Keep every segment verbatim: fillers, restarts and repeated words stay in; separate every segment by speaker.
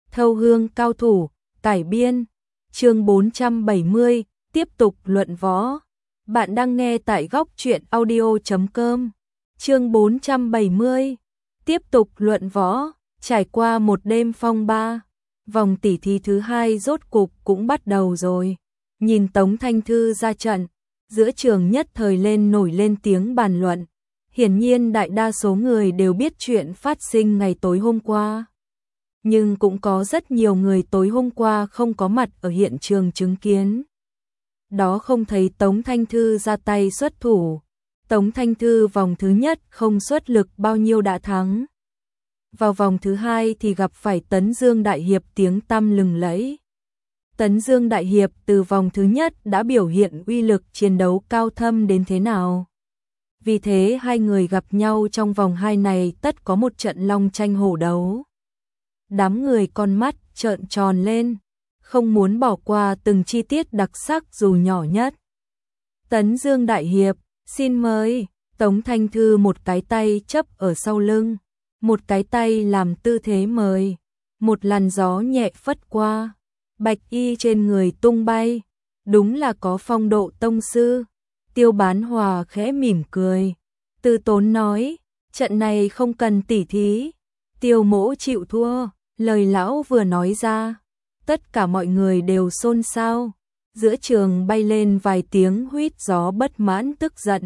Speaker 1: Thâu hương cao thủ, cải biên, chương bốn trăm bảy mươi, tiếp tục luận võ. Bạn đang nghe tại góc truyện audio chấm com. Chương bốn trăm bảy mươi, tiếp tục luận võ. Trải qua một đêm phong ba, vòng tỉ thí thứ hai rốt cục cũng bắt đầu rồi. Nhìn Tống Thanh Thư ra trận, giữa trường nhất thời lên nổi lên tiếng bàn luận. Hiển nhiên đại đa số người đều biết chuyện phát sinh ngày tối hôm qua. Nhưng cũng có rất nhiều người tối hôm qua không có mặt ở hiện trường chứng kiến. Đó không thấy Tống Thanh Thư ra tay xuất thủ. Tống Thanh Thư vòng thứ nhất không xuất lực bao nhiêu đã thắng. Vào vòng thứ hai thì gặp phải Tấn Dương Đại Hiệp tiếng tăm lừng lẫy. Tấn Dương Đại Hiệp từ vòng thứ nhất đã biểu hiện uy lực chiến đấu cao thâm đến thế nào. Vì thế hai người gặp nhau trong vòng hai này tất có một trận long tranh hổ đấu. Đám người con mắt trợn tròn lên, không muốn bỏ qua từng chi tiết đặc sắc dù nhỏ nhất. Tấn Dương Đại Hiệp, xin mời. Tống Thanh Thư một cái tay chấp ở sau lưng, một cái tay làm tư thế mời. Một làn gió nhẹ phất qua, bạch y trên người tung bay, đúng là có phong độ tông sư. Tiêu Bán Hòa khẽ mỉm cười, từ tốn nói, trận này không cần tỉ thí, Tiêu mỗ chịu thua. Lời lão vừa nói ra, tất cả mọi người đều xôn xao, giữa trường bay lên vài tiếng huýt gió bất mãn tức giận.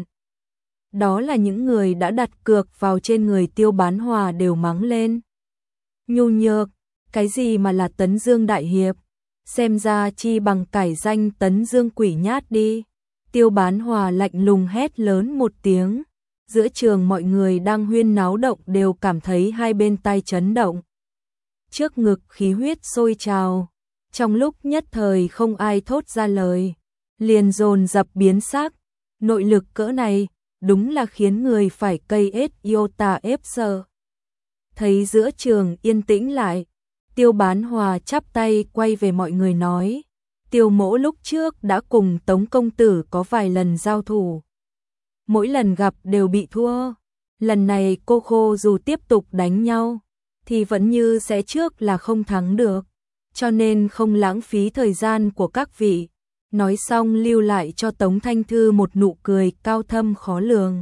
Speaker 1: Đó là những người đã đặt cược vào trên người Tiêu Bán Hòa đều mắng lên. Nhu nhược, cái gì mà là Tấn Dương Đại Hiệp, xem ra chi bằng cải danh Tấn Dương Quỷ Nhát đi. Tiêu Bán Hòa lạnh lùng hét lớn một tiếng, giữa trường mọi người đang huyên náo động đều cảm thấy hai bên tai chấn động. Trước ngực khí huyết sôi trào, trong lúc nhất thời không ai thốt ra lời, liền dồn dập biến sắc. Nội lực cỡ này, đúng là khiến người phải cây ết iota ép sợ. Thấy giữa trường yên tĩnh lại, Tiêu Bán Hòa chắp tay quay về mọi người nói, Tiêu mỗ lúc trước đã cùng Tống công tử có vài lần giao thủ. Mỗi lần gặp đều bị thua, lần này cô khô dù tiếp tục đánh nhau, thì vẫn như sẽ trước là không thắng được, cho nên không lãng phí thời gian của các vị. Nói xong lưu lại cho Tống Thanh Thư một nụ cười cao thâm khó lường.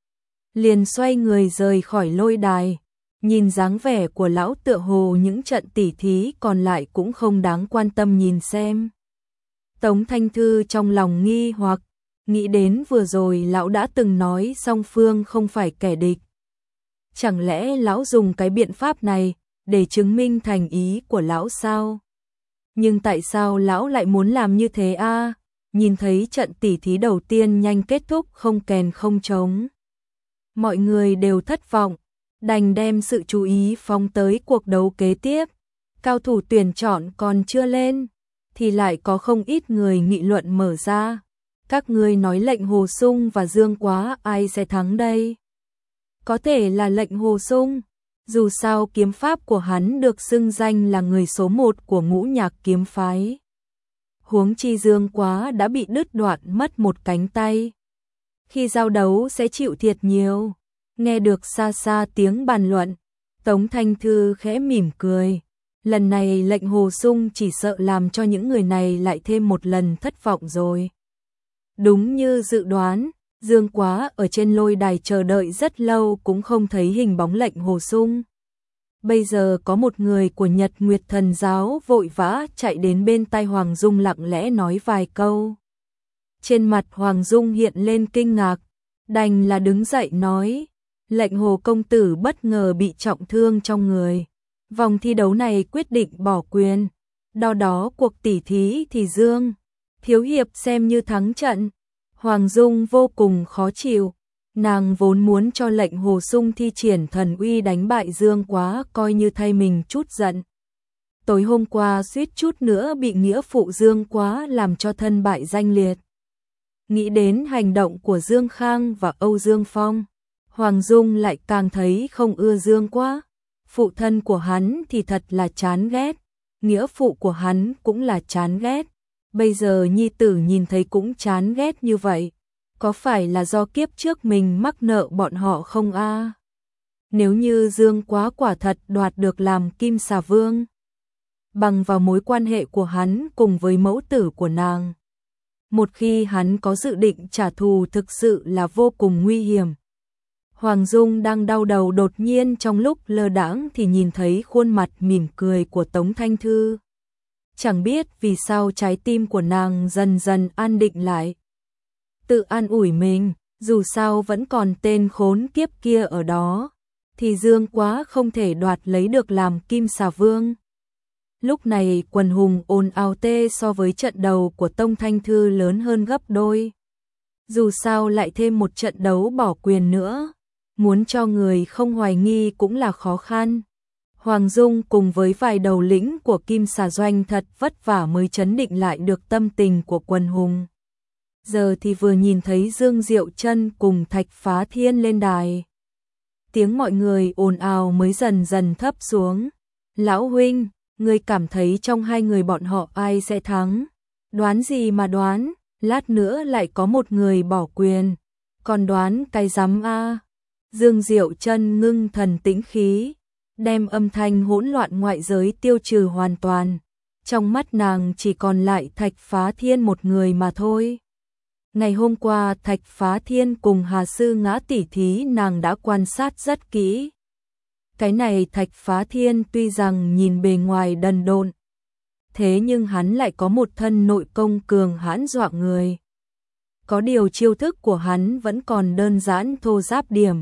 Speaker 1: Liền xoay người rời khỏi lôi đài, nhìn dáng vẻ của lão tựa hồ những trận tỉ thí còn lại cũng không đáng quan tâm nhìn xem. Tống Thanh Thư trong lòng nghi hoặc, nghĩ đến vừa rồi lão đã từng nói song phương không phải kẻ địch. Chẳng lẽ lão dùng cái biện pháp này để chứng minh thành ý của lão sao? Nhưng tại sao lão lại muốn làm như thế a? À? Nhìn thấy trận tỉ thí đầu tiên nhanh kết thúc không kèn không trống. Mọi người đều thất vọng, đành đem sự chú ý phóng tới cuộc đấu kế tiếp. Cao thủ tuyển chọn còn chưa lên, thì lại có không ít người nghị luận mở ra. Các ngươi nói Lệnh Hồ Sung và Dương Quá ai sẽ thắng đây? Có thể là Lệnh Hồ Sung, dù sao kiếm pháp của hắn được xưng danh là người số một của ngũ nhạc kiếm phái. Huống chi Dương Quá đã bị đứt đoạn mất một cánh tay. Khi giao đấu sẽ chịu thiệt nhiều. Nghe được xa xa tiếng bàn luận, Tống Thanh Thư khẽ mỉm cười. Lần này Lệnh Hồ Sung chỉ sợ làm cho những người này lại thêm một lần thất vọng rồi. Đúng như dự đoán, Dương Quá ở trên lôi đài chờ đợi rất lâu cũng không thấy hình bóng Lệnh Hồ Sung. Bây giờ có một người của Nhật Nguyệt Thần Giáo vội vã chạy đến bên tai Hoàng Dung lặng lẽ nói vài câu. Trên mặt Hoàng Dung hiện lên kinh ngạc, đành là đứng dậy nói, Lệnh Hồ công tử bất ngờ bị trọng thương trong người. Vòng thi đấu này quyết định bỏ quyền, đo đó cuộc tỉ thí thì Dương thiếu hiệp xem như thắng trận. Hoàng Dung vô cùng khó chịu, nàng vốn muốn cho Lệnh Hồ Sung thi triển thần uy đánh bại Dương Quá coi như thay mình chút giận. Tối hôm qua suýt chút nữa bị nghĩa phụ Dương Quá làm cho thân bại danh liệt. Nghĩ đến hành động của Dương Khang và Âu Dương Phong, Hoàng Dung lại càng thấy không ưa Dương Quá. Phụ thân của hắn thì thật là chán ghét, nghĩa phụ của hắn cũng là chán ghét. Bây giờ nhi tử nhìn thấy cũng chán ghét như vậy, có phải là do kiếp trước mình mắc nợ bọn họ không a? À? Nếu như Dương Quá quả thật đoạt được làm Kim Xà Vương, bằng vào mối quan hệ của hắn cùng với mẫu tử của nàng. Một khi hắn có dự định trả thù thực sự là vô cùng nguy hiểm. Hoàng Dung đang đau đầu, đột nhiên trong lúc lơ đãng thì nhìn thấy khuôn mặt mỉm cười của Tống Thanh Thư. Chẳng biết vì sao trái tim của nàng dần dần an định lại. Tự an ủi mình, dù sao vẫn còn tên khốn kiếp kia ở đó, thì Dương Quá không thể đoạt lấy được làm Kim Xà Vương. Lúc này quần hùng ồn ào tê, so với trận đầu của Tống Thanh Thư lớn hơn gấp đôi. Dù sao lại thêm một trận đấu bỏ quyền nữa, muốn cho người không hoài nghi cũng là khó khăn. Hoàng Dung cùng với vài đầu lĩnh của Kim Xà Doanh thật vất vả mới trấn định lại được tâm tình của quần hùng. Giờ thì vừa nhìn thấy Dương Diệu Trân cùng Thạch Phá Thiên lên đài, tiếng mọi người ồn ào mới dần dần thấp xuống. Lão huynh, ngươi cảm thấy trong hai người bọn họ ai sẽ thắng? Đoán gì mà đoán, lát nữa lại có một người bỏ quyền, còn đoán cái rắm a. Dương Diệu Trân ngưng thần tĩnh khí, đem âm thanh hỗn loạn ngoại giới tiêu trừ hoàn toàn. Trong mắt nàng chỉ còn lại Thạch Phá Thiên một người mà thôi. Ngày hôm qua Thạch Phá Thiên cùng Hà Sư Ngã tỉ thí nàng đã quan sát rất kỹ. Cái này Thạch Phá Thiên tuy rằng nhìn bề ngoài đần độn, thế nhưng hắn lại có một thân nội công cường hãn dọa người. Có điều chiêu thức của hắn vẫn còn đơn giản thô ráp điểm.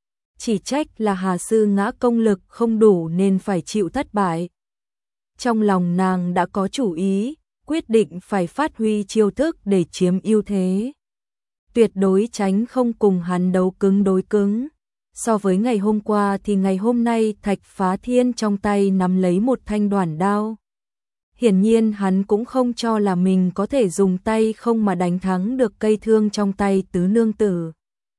Speaker 1: Chỉ trách là Hà Sư Ngã công lực không đủ nên phải chịu thất bại. Trong lòng nàng đã có chủ ý, quyết định phải phát huy chiêu thức để chiếm ưu thế. Tuyệt đối tránh không cùng hắn đấu cứng đối cứng. So với ngày hôm qua thì ngày hôm nay Thạch Phá Thiên trong tay nắm lấy một thanh đoản đao. Hiển nhiên hắn cũng không cho là mình có thể dùng tay không mà đánh thắng được cây thương trong tay tứ nương tử.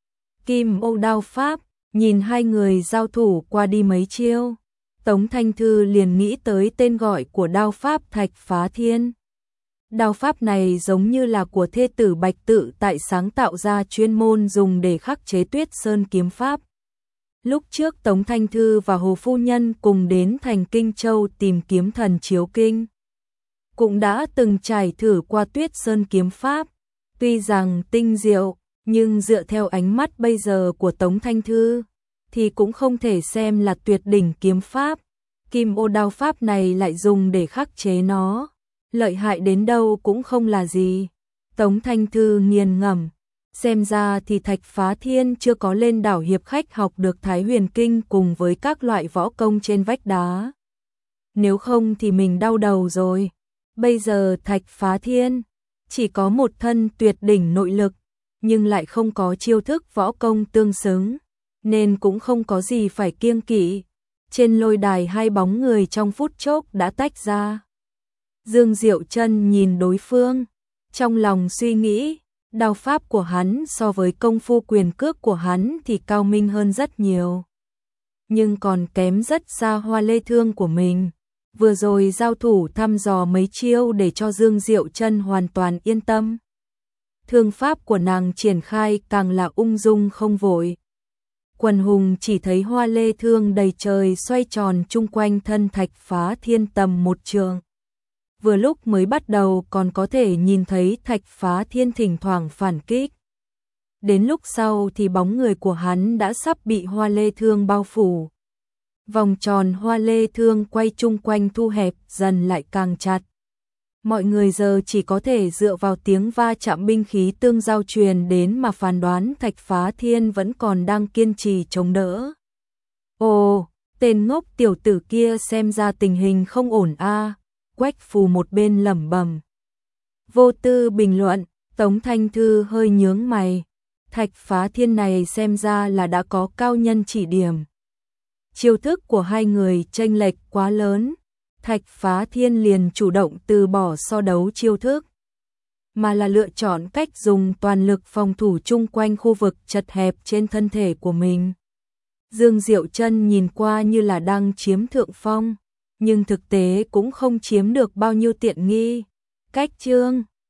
Speaker 1: Kim Ô đao pháp, nhìn hai người giao thủ qua đi mấy chiêu, Tống Thanh Thư liền nghĩ tới tên gọi của đao pháp Thạch Phá Thiên. Đao pháp này giống như là của thê tử Bạch Tự tại sáng tạo ra, chuyên môn dùng để khắc chế Tuyết Sơn kiếm pháp. Lúc trước Tống Thanh Thư và Hồ Phu Nhân cùng đến thành Kinh Châu tìm kiếm thần chiếu kinh, cũng đã từng trải thử qua Tuyết Sơn kiếm pháp. Tuy rằng tinh diệu, nhưng dựa theo ánh mắt bây giờ của Tống Thanh Thư, thì cũng không thể xem là tuyệt đỉnh kiếm pháp. Kim Ô đao pháp này lại dùng để khắc chế nó, lợi hại đến đâu cũng không là gì. Tống Thanh Thư nghiền ngẫm, xem ra thì Thạch Phá Thiên chưa có lên đảo hiệp khách học được Thái Huyền Kinh cùng với các loại võ công trên vách đá. Nếu không thì mình đau đầu rồi. Bây giờ Thạch Phá Thiên chỉ có một thân tuyệt đỉnh nội lực, nhưng lại không có chiêu thức võ công tương xứng, nên cũng không có gì phải kiêng kỵ. Trên lôi đài hai bóng người trong phút chốc đã tách ra. Dương Diệu Trân nhìn đối phương, trong lòng suy nghĩ, đao pháp của hắn so với công phu quyền cước của hắn thì cao minh hơn rất nhiều, nhưng còn kém rất xa Hoa Lê thương của mình. Vừa rồi giao thủ thăm dò mấy chiêu để cho Dương Diệu Trân hoàn toàn yên tâm. Thương pháp của nàng triển khai càng là ung dung không vội. Quần hùng chỉ thấy hoa lê thương đầy trời xoay tròn chung quanh thân Thạch Phá Thiên tầm một trường. Vừa lúc mới bắt đầu còn có thể nhìn thấy Thạch Phá Thiên thỉnh thoảng phản kích. Đến lúc sau thì bóng người của hắn đã sắp bị hoa lê thương bao phủ. Vòng tròn hoa lê thương quay chung quanh thu hẹp dần lại càng chặt. Mọi người giờ chỉ có thể dựa vào tiếng va chạm binh khí tương giao truyền đến mà phán đoán Thạch Phá Thiên vẫn còn đang kiên trì chống đỡ. Ồ, tên ngốc tiểu tử kia xem ra tình hình không ổn a. Quách Phù một bên lẩm bẩm. Vô tư bình luận, Tống Thanh Thư hơi nhướng mày. Thạch Phá Thiên này xem ra là đã có cao nhân chỉ điểm. Chiêu thức của hai người chênh lệch quá lớn. Thạch Phá Thiên liền chủ động từ bỏ so đấu chiêu thức, mà là lựa chọn cách dùng toàn lực phòng thủ chung quanh khu vực chật hẹp trên thân thể của mình. Dương Diệu Trân nhìn qua như là đang chiếm thượng phong, nhưng thực tế cũng không chiếm được bao nhiêu tiện nghi. Cách chương